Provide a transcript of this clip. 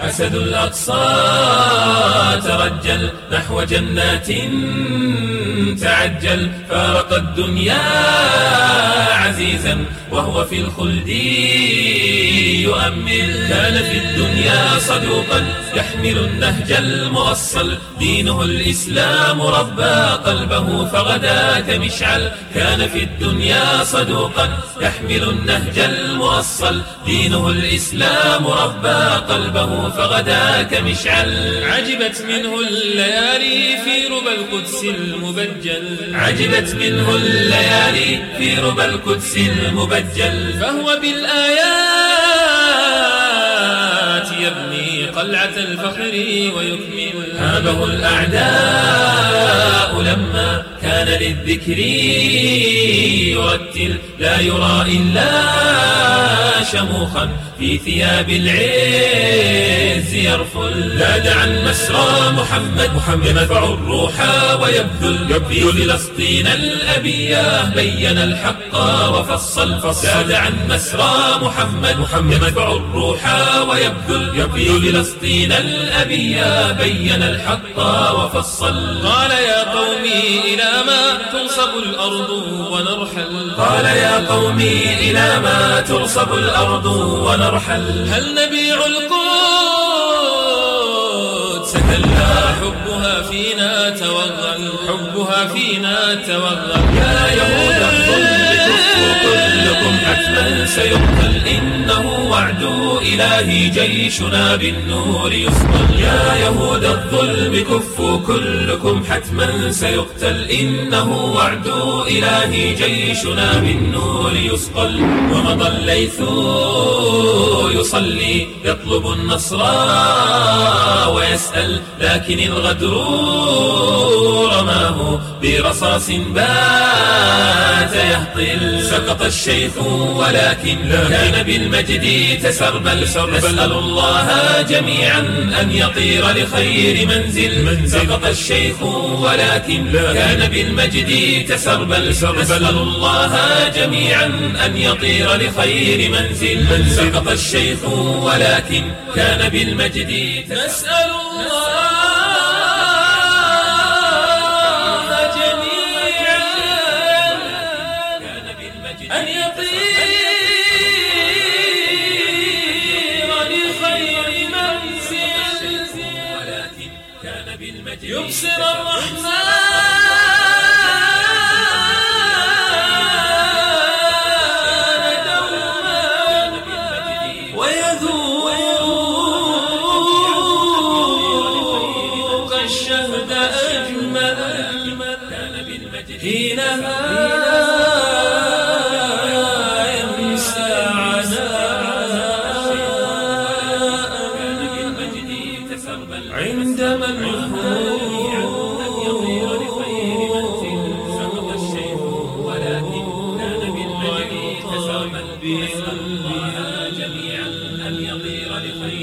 أسد الأقصى ترجل نحو جنات تعجل، فارق الدنيا عزيزا وهو في الخلد يؤمل. كان في الدنيا صدوقا يحمل النهج المؤصل، دينه الإسلام ربى قلبه فغدا كمشعل. كان في الدنيا صدوقا يحمل النهج المؤصل، دينه الإسلام ربى قلبه فغدا كمشعل. عجبت منه الليالي في ربى القدس المبجل، عجبت منه الليالي في ربى القدس المبجل. فهو بالآيات يبني قلعة الفخر ويكمل. هابه الأعداء لما كان للذكر يرتل، لا يرى إلا شموخا في ثياب العز يرفل. لا دعا مسرى محمد يدفع الروح ويبذل في فلسطين الأبية، بين الحق وفصل. لا دعا مسرى محمد يدفع الروح ويبذل في فلسطين الأبية، بين الحق وفصل. قال يا قومي إلى ما تنصب الأرض ونرحل، قال يا قومي إلى ما تنصب الأرض ونرحل. هل نبيع القدس كلا، حبها فينا توغل، حبها فينا توغل. يا يهود الظلم كفوا كلكم حتما سيقتل، إنه وعد إلهي جيشنا بالنور يصقل. يا يهود الظلم كفوا كلكم حتما سيقتل، إنه وعد إلهي جيشنا بالنور يصقل. ومضى الليث يصلي يطلب النصر ويسأل، لكن الغدر رماه برصاص بات يهطل. سقط الشيخ ولكن كان بالمجد تسربل، نسأل الله جميعا أن يطير لخير منزل. سقط الشيخ ولكن كان بالمجد تسربل، نسأل الله جميعا أن يطير لخير منزل. سقط الشيخ ولكن كان بالمجد نسأل الله أن يطير لخير منزل، يبصر الرحمن دوما ويذوق الشهد أجمل، حينها عندما جميعا أن يطير لخير